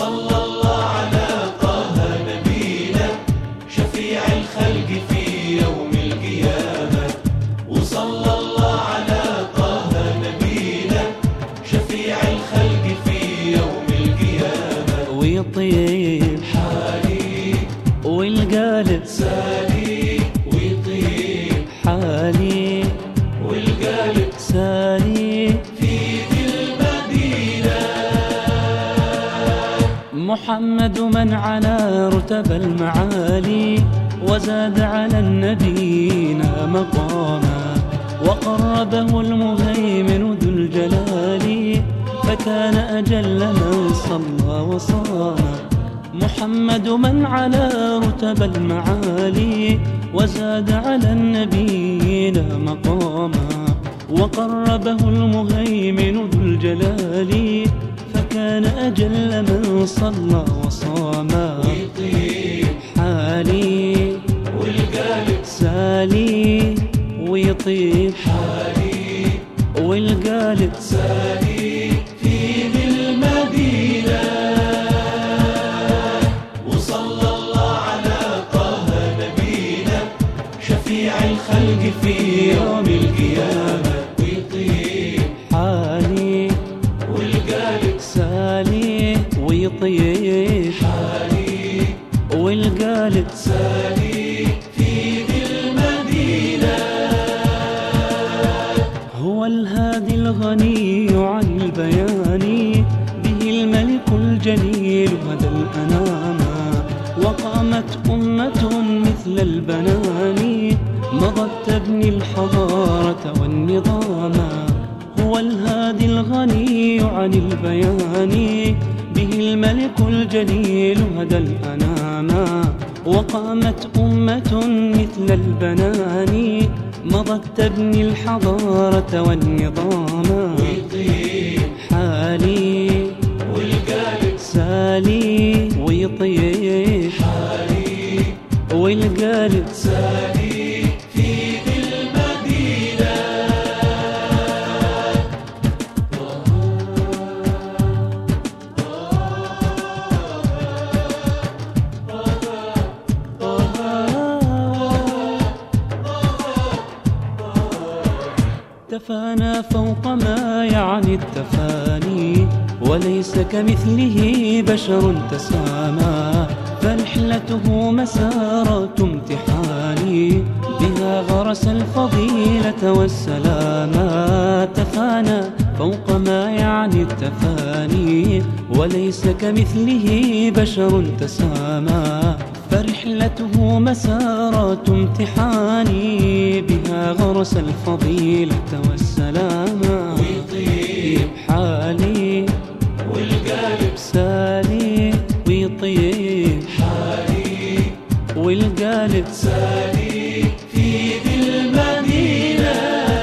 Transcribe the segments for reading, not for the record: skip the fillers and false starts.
وصلى الله على طه نبينا شفيع الخلق في يوم القيامة. وصلى الله على طه نبينا شفيع الخلق في يوم القيامة. ويطيب حالي والقالب سالي ويطيب حالي والقالب سالي في ذي المدينة. محمد من على رتب المعالي وزاد على النبينا مقاما، وقربه المهيمن ذو الجلال فكان أجل من صلى وصام. محمد من على رتب المعالي وزاد على النبينا مقاما، وقربه المهيمن ذو الجلال فكان أجل من صلى وصام. ويطيب حالي والقالب سالي ويطيب حالي والقالب سالي في ذي المدينة. وصلى الله على طه نبينا شفيع الخلق في يوم القيامة. ويطيب حالي والقالب سالي ويطيب حالي والقالب سالي في ذي المدينة. هو الهادي الغني عن البيان به الملك الجليل هدى الأنام، وقامت أمة مثل البنان مضت تبني الحضارة والنظام. هو الهادي الغني عن البيان به الملك الجليل هدى الأنام، وقامت أمة مثل البنان مضت تبني الحضارة والنظام. ويطيب حالي والقالب سالي ويطيب حالي والقالب سالي في ذي المدينة. تفانى فوق ما يعني التفاني وليس كمثله بشر تسامى، فرحلته مسارات امتحان بها غرس الفضيلة والسلاما. تفانى فوق ما يعني التفاني وليس كمثله بشر تسامى، فرحلته مسارات امتحان بها غرس الفضيلة والسلاما. ويطيب حالي والقالب سالي ويطيب حالي والقالب سالي في ذي المدينة.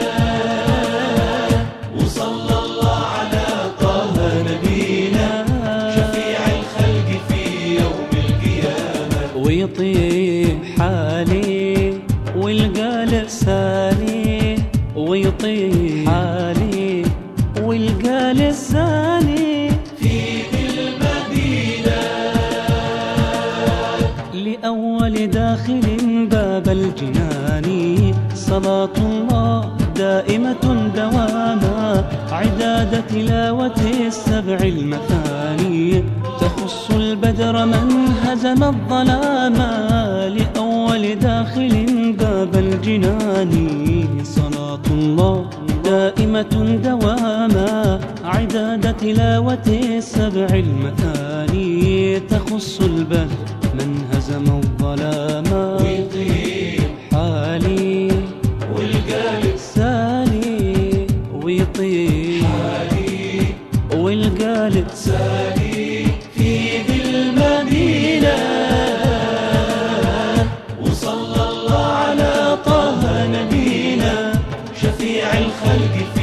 وصلى الله على طه نبينا شفيع الخلق في يوم القيامة. ويطيب حالي والقالب سالي ويطيب حالي والقالب سالي في ذي المدينة. لأول داخل باب الجنان صلاة الله دائمة دواما، عداد تلاوة السبع المثاني تخص البدر من هزم الظلاما. لأول داخل باب الجنان صلاة الله دائمة دواما، عداد تلاوة السبع المثاني تخص البدر من هزم الظلاما. ويطيب حالي والقالب سالي ويطيب حالي والقالب سالي في ذي المدينة. وصلى الله على طه نبينا شفيع الخلق في